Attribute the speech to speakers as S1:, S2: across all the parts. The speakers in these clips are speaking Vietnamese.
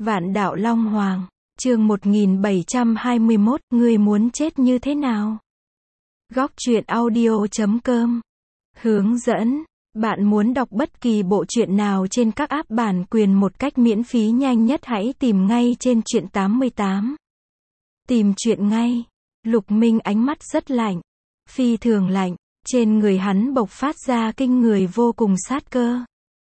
S1: Vạn Đạo Long Hoàng, chương 1721, ngươi muốn chết như thế nào? Góc truyện audio.com Hướng dẫn, bạn muốn đọc bất kỳ bộ truyện nào trên các app bản quyền một cách miễn phí nhanh nhất hãy tìm ngay trên truyện 88. Tìm truyện ngay. Lục Minh ánh mắt rất lạnh, phi thường lạnh, trên người hắn bộc phát ra kinh người vô cùng sát cơ.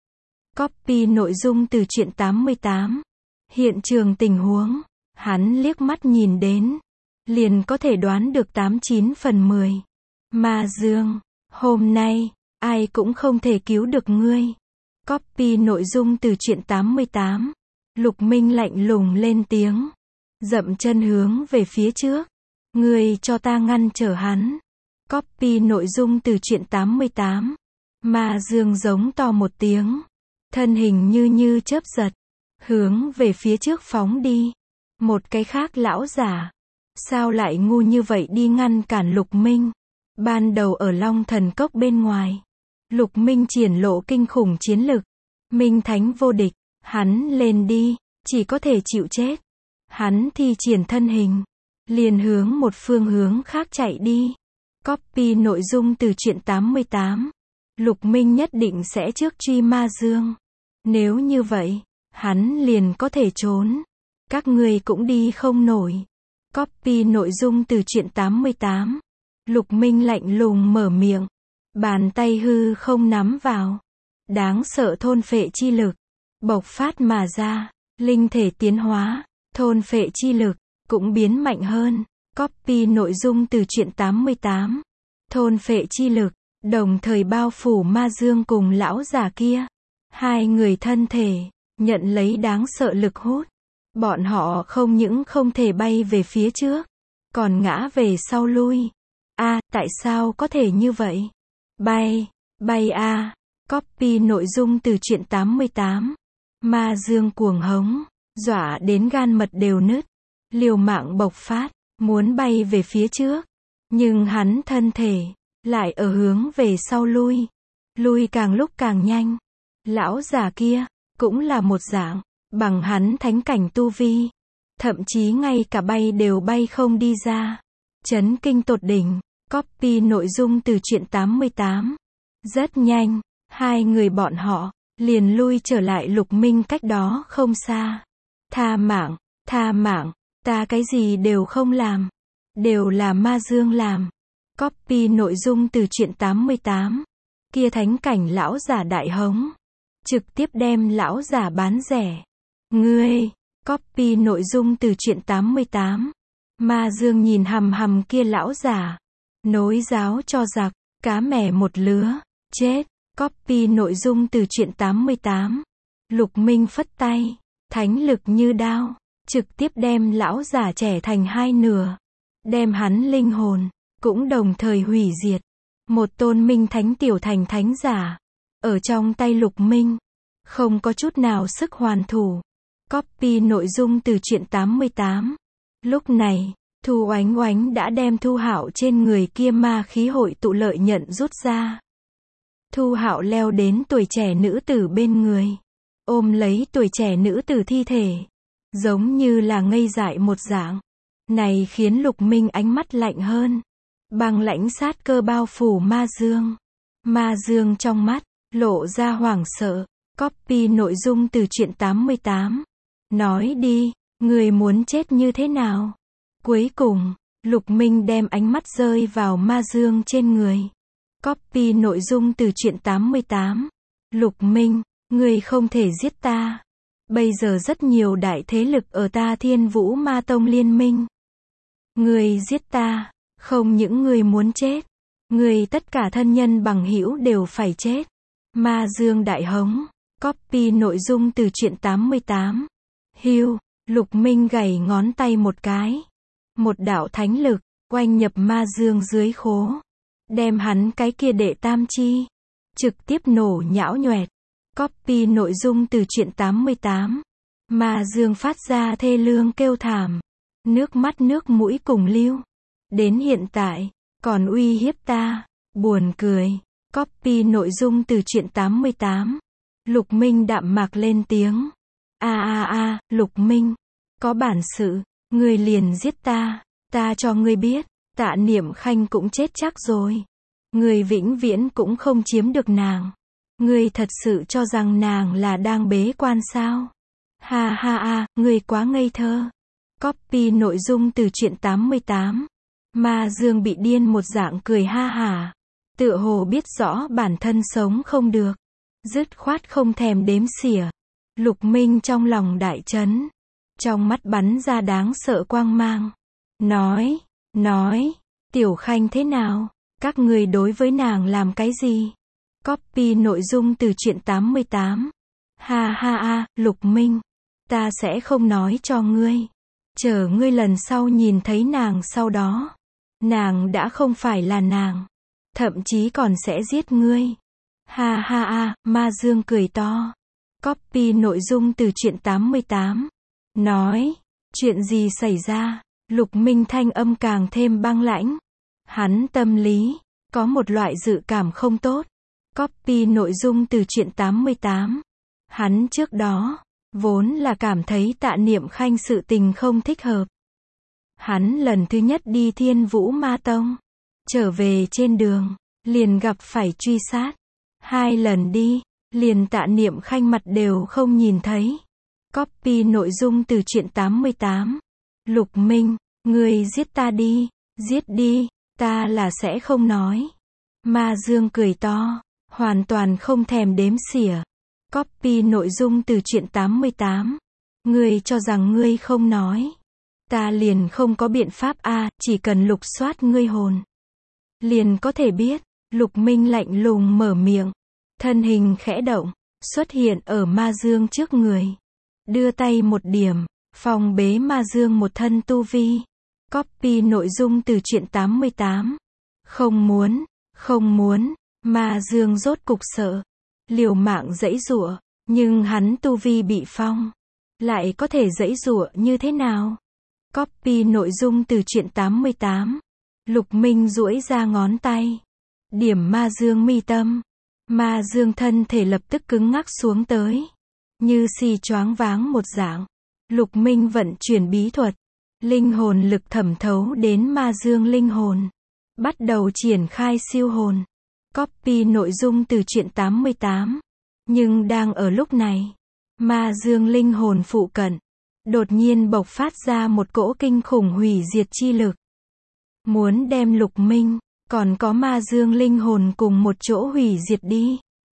S1: Copy nội dung từ truyện 88. Hiện trường tình huống, hắn liếc mắt nhìn đến, liền có thể đoán được 89 phần 10. Ma Dương, hôm nay, ai cũng không thể cứu được ngươi. Copy nội dung từ truyện 88. Lục Minh lạnh lùng lên tiếng, dậm chân hướng về phía trước. Ngươi cho ta ngăn trở hắn. Copy nội dung từ truyện 88. Ma Dương giống to một tiếng, thân hình như chớp giật, hướng về phía trước phóng đi. Một cái khác lão giả, sao lại ngu như vậy đi ngăn cản Lục Minh? Ban đầu ở Long Thần Cốc bên ngoài, Lục Minh triển lộ kinh khủng chiến lực, Minh Thánh vô địch, hắn lên đi, chỉ có thể chịu chết. Hắn thi triển thân hình, liền hướng một phương hướng khác chạy đi. Copy nội dung từ truyện 88. Lục Minh nhất định sẽ trước truy Ma Dương. Nếu như vậy, hắn liền có thể trốn. Các ngươi cũng đi không nổi. Copy nội dung từ truyện 88. Lục Minh lạnh lùng mở miệng, bàn tay hư không nắm vào. Đáng sợ thôn phệ chi lực bộc phát mà ra, linh thể tiến hóa, thôn phệ chi lực cũng biến mạnh hơn. Copy nội dung từ truyện 88. Thôn phệ chi lực đồng thời bao phủ Ma Dương cùng lão già kia. Hai người thân thể nhận lấy đáng sợ lực hút. Bọn họ không những không thể bay về phía trước, còn ngã về sau lui. Tại sao có thể như vậy? Bay Copy nội dung từ truyện 88. Ma Dương cuồng hống, dọa đến gan mật đều nứt, liều mạng bộc phát, muốn bay về phía trước, nhưng hắn thân thể lại ở hướng về sau lui càng lúc càng nhanh. Lão già kia cũng là một dạng, bằng hắn thánh cảnh tu vi, thậm chí ngay cả bay đều bay không đi ra. Chấn kinh tột đỉnh. Copy nội dung từ truyện 88. Rất nhanh, hai người bọn họ liền lui trở lại Lục Minh cách đó không xa. Tha mạng, ta cái gì đều không làm, đều là Ma Dương làm. Copy nội dung từ truyện 88. Kia thánh cảnh lão giả đại hống, trực tiếp đem lão giả bán rẻ. Ngươi, copy nội dung từ truyện 88. Ma Dương nhìn hằm hằm kia lão giả, nối giáo cho giặc, cá mè một lứa, chết. Copy nội dung từ truyện 88. Lục Minh phất tay, thánh lực như đao, trực tiếp đem lão giả trẻ thành hai nửa, đem hắn linh hồn cũng đồng thời hủy diệt. Một tôn Minh Thánh tiểu thành thánh giả ở trong tay Lục Minh, không có chút nào sức hoàn thủ. Copy nội dung từ truyện 88. Lúc này, Thu Oánh Oánh đã đem Thu Hạo trên người kia ma khí hội tụ lợi nhận rút ra. Thu Hạo leo đến tuổi trẻ nữ tử bên người, ôm lấy tuổi trẻ nữ tử thi thể, giống như là ngây dại một dạng. Này khiến Lục Minh ánh mắt lạnh hơn, băng lãnh sát cơ bao phủ Ma Dương. Ma Dương trong mắt lộ ra hoảng sợ. Copy nội dung từ truyện 88. Nói đi, người muốn chết như thế nào? Cuối cùng, Lục Minh đem ánh mắt rơi vào Ma Dương trên người. Copy nội dung từ truyện 88. Lục Minh, ngươi không thể giết ta. Bây giờ rất nhiều đại thế lực ở ta Thiên Vũ Ma Tông liên minh. Ngươi giết ta, không những ngươi muốn chết, ngươi tất cả thân nhân bằng hữu đều phải chết. Ma Dương đại hống. Copy nội dung từ truyện 88. Hưu, Lục Minh gảy ngón tay một cái. Một đạo thánh lực oanh nhập Ma Dương dưới khố, đem hắn cái kia đệ tam chi trực tiếp nổ nhão nhoẹt. Copy nội dung từ truyện 88. Ma Dương phát ra thê lương kêu thảm, nước mắt nước mũi cùng lưu. Đến hiện tại còn uy hiếp ta, buồn cười. Copy nội dung từ truyện 88. Lục Minh đạm mạc lên tiếng, Lục Minh, có bản sự, ngươi liền giết ta cho ngươi biết, Tạ Niệm Khanh cũng chết chắc rồi. Ngươi vĩnh viễn cũng không chiếm được nàng. Ngươi thật sự cho rằng nàng là đang bế quan sao? Ngươi quá ngây thơ. Copy nội dung từ truyện 88. Ma Dương bị điên một dạng cười ha hả. Tựa hồ biết rõ bản thân sống không được. Dứt khoát không thèm đếm xỉa. Lục Minh trong lòng đại chấn. Trong mắt bắn ra đáng sợ quang mang. Nói, Tiểu Khanh thế nào? Các ngươi đối với nàng làm cái gì? Copy nội dung từ truyện 88. Lục Minh, ta sẽ không nói cho ngươi. Chờ ngươi lần sau nhìn thấy nàng sau đó. Nàng đã không phải là nàng. Thậm chí còn sẽ giết ngươi. Ma Dương cười to. Copy nội dung từ truyện 88. Nói, chuyện gì xảy ra? Lục Minh thanh âm càng thêm băng lãnh. Hắn tâm lý, có một loại dự cảm không tốt. Copy nội dung từ truyện 88. Hắn trước đó, vốn là cảm thấy Tạ Niệm Khanh sự tình không thích hợp. Hắn lần thứ nhất đi Thiên Vũ Ma Tông. Trở về trên đường, liền gặp phải truy sát. 2 lần đi, liền Tạ Niệm Khanh mặt đều không nhìn thấy. Copy nội dung từ truyện 88. Lục Minh, ngươi giết ta đi, giết đi, ta là sẽ không nói. Ma Dương cười to, hoàn toàn không thèm đếm xỉa. Copy nội dung từ truyện 88. Ngươi cho rằng ngươi không nói. Ta liền không có biện pháp chỉ cần lục soát ngươi hồn. Liền có thể biết. Lục Minh lạnh lùng mở miệng. Thân hình khẽ động, xuất hiện ở Ma Dương trước người. Đưa tay một điểm, phòng bế Ma Dương một thân tu vi. Copy nội dung từ truyện 88. Không muốn, Ma Dương rốt cục sợ. Liều mạng giãy giụa, nhưng hắn tu vi bị phong. Lại có thể giãy giụa như thế nào? Copy nội dung từ truyện 88. Lục Minh duỗi ra ngón tay. Điểm Ma Dương mi tâm. Ma Dương thân thể lập tức cứng ngắc xuống tới. Như si choáng váng một dạng. Lục Minh vận chuyển bí thuật. Linh hồn lực thẩm thấu đến Ma Dương linh hồn. Bắt đầu triển khai siêu hồn. Copy nội dung từ truyện 88. Nhưng đang ở lúc này, Ma Dương linh hồn phụ cận, đột nhiên bộc phát ra một cỗ kinh khủng hủy diệt chi lực. Muốn đem Lục Minh, còn có Ma Dương linh hồn cùng một chỗ hủy diệt đi.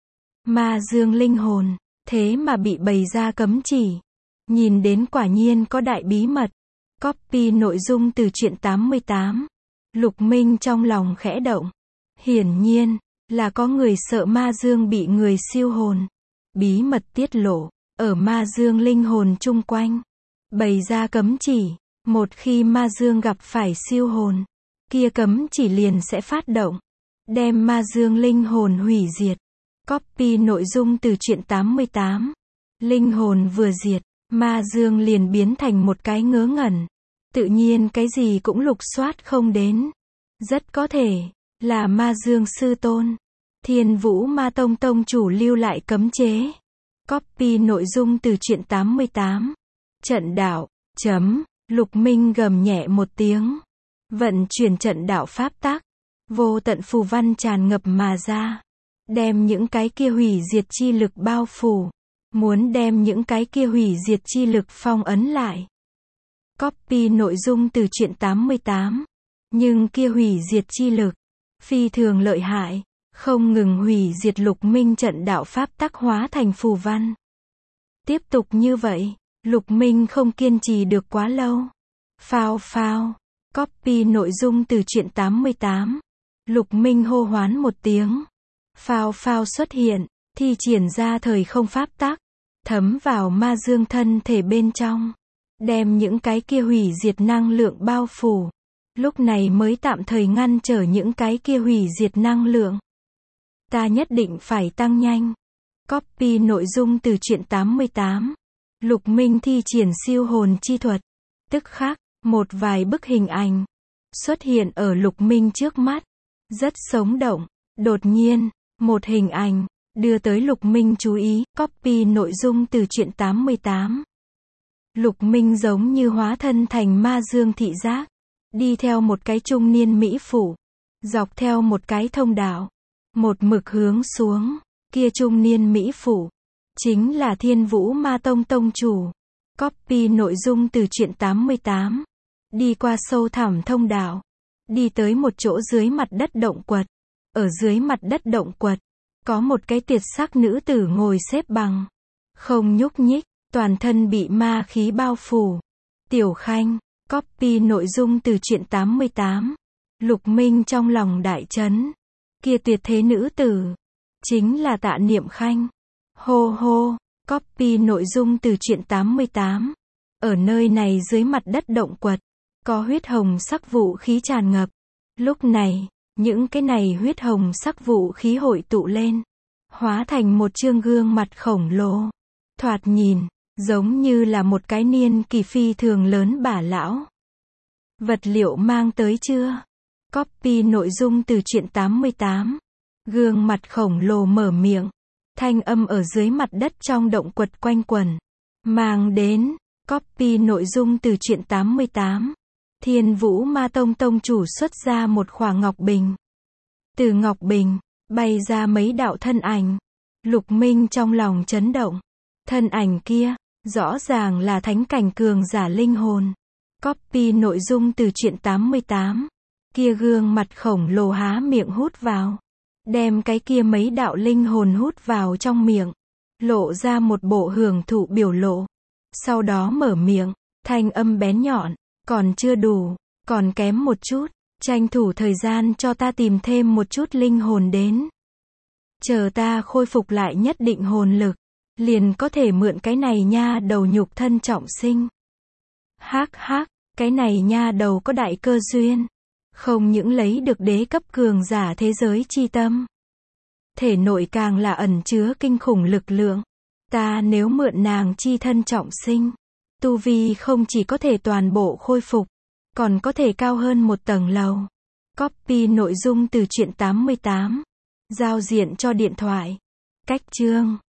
S1: Ma Dương linh hồn, thế mà bị bày ra cấm chỉ. Nhìn đến quả nhiên có đại bí mật. Copy nội dung từ truyện 88. Lục Minh trong lòng khẽ động. Hiển nhiên, là có người sợ Ma Dương bị người siêu hồn. Bí mật tiết lộ, ở Ma Dương linh hồn chung quanh. Bày ra cấm chỉ, một khi Ma Dương gặp phải siêu hồn, kia cấm chỉ liền sẽ phát động. Đem Ma Dương linh hồn hủy diệt. Copy nội dung từ truyện 88. Linh hồn vừa diệt, Ma Dương liền biến thành một cái ngớ ngẩn. Tự nhiên cái gì cũng lục soát không đến. Rất có thể là Ma Dương sư tôn. Thiên Vũ Ma Tông tông chủ lưu lại cấm chế. Copy nội dung từ truyện 88. Trận đạo, Lục Minh gầm nhẹ một tiếng. Vận chuyển trận đạo pháp tắc. Vô tận phù văn tràn ngập mà ra. Đem những cái kia hủy diệt chi lực bao phủ. Muốn đem những cái kia hủy diệt chi lực phong ấn lại. Copy nội dung từ truyện 88. Nhưng kia hủy diệt chi lực, phi thường lợi hại, không ngừng hủy diệt Lục Minh trận đạo pháp tắc hóa thành phù văn. Tiếp tục như vậy, Lục Minh không kiên trì được quá lâu. Phao. Copy nội dung từ truyện 88. Lục Minh hô hoán một tiếng. Phao xuất hiện, thi triển ra thời không pháp tắc, thấm vào Ma Dương thân thể bên trong. Đem những cái kia hủy diệt năng lượng bao phủ. Lúc này mới tạm thời ngăn trở những cái kia hủy diệt năng lượng. Ta nhất định phải tăng nhanh. Copy nội dung từ truyện 88. Lục Minh thi triển siêu hồn chi thuật. Tức khắc, một vài bức hình ảnh xuất hiện ở Lục Minh trước mắt. Rất sống động. Đột nhiên, một hình ảnh Đưa tới Lục Minh chú ý, copy nội dung từ truyện 88. Lục Minh giống như hóa thân thành ma dương thị giác. Đi theo một cái trung niên mỹ phụ. Dọc theo một cái thông đạo. Một mực hướng xuống. Kia trung niên mỹ phụ. Chính là Thiên Vũ Ma Tông tông chủ. Copy nội dung từ truyện 88. Đi qua sâu thẳm thông đạo. Đi tới một chỗ dưới mặt đất động quật. Ở dưới mặt đất động quật. Có một cái tuyệt sắc nữ tử ngồi xếp bằng. Không nhúc nhích. Toàn thân bị ma khí bao phủ. Tiểu Khanh. Copy nội dung từ truyện 88. Lục Minh trong lòng đại chấn. Kia tuyệt thế nữ tử. Chính là Tạ Niệm Khanh. Hô hô. Copy nội dung từ truyện 88. Ở nơi này dưới mặt đất động quật. Có huyết hồng sắc vũ khí tràn ngập. Lúc này, những cái này huyết hồng sắc vũ khí hội tụ lên. Hóa thành một chương gương mặt khổng lồ. Thoạt nhìn, giống như là một cái niên kỳ phi thường lớn bà lão. Vật liệu mang tới chưa? Copy nội dung từ truyện 88. Gương mặt khổng lồ mở miệng. Thanh âm ở dưới mặt đất trong động quật quanh quẩn. Mang đến. Copy nội dung từ truyện 88. Thiên Vũ Ma Tông tông chủ xuất ra một khỏa ngọc bình. Từ ngọc bình, bay ra mấy đạo thân ảnh. Lục Minh trong lòng chấn động. Thân ảnh kia, rõ ràng là thánh cảnh cường giả linh hồn. Copy nội dung từ truyện 88. Kia gương mặt khổng lồ há miệng hút vào. Đem cái kia mấy đạo linh hồn hút vào trong miệng. Lộ ra một bộ hưởng thụ biểu lộ. Sau đó mở miệng, thanh âm bén nhọn. Còn chưa đủ, còn kém một chút. Tranh thủ thời gian cho ta tìm thêm một chút linh hồn đến. Chờ ta khôi phục lại nhất định hồn lực. Liền có thể mượn cái này nha đầu nhục thân trọng sinh. Hắc hắc, cái này nha đầu có đại cơ duyên. Không những lấy được đế cấp cường giả thế giới chi tâm. Thể nội càng là ẩn chứa kinh khủng lực lượng. Ta nếu mượn nàng chi thân trọng sinh. Tu vi không chỉ có thể toàn bộ khôi phục. Còn có thể cao hơn một tầng lầu. Copy nội dung từ truyện 88. Giao diện cho điện thoại. Cách chương.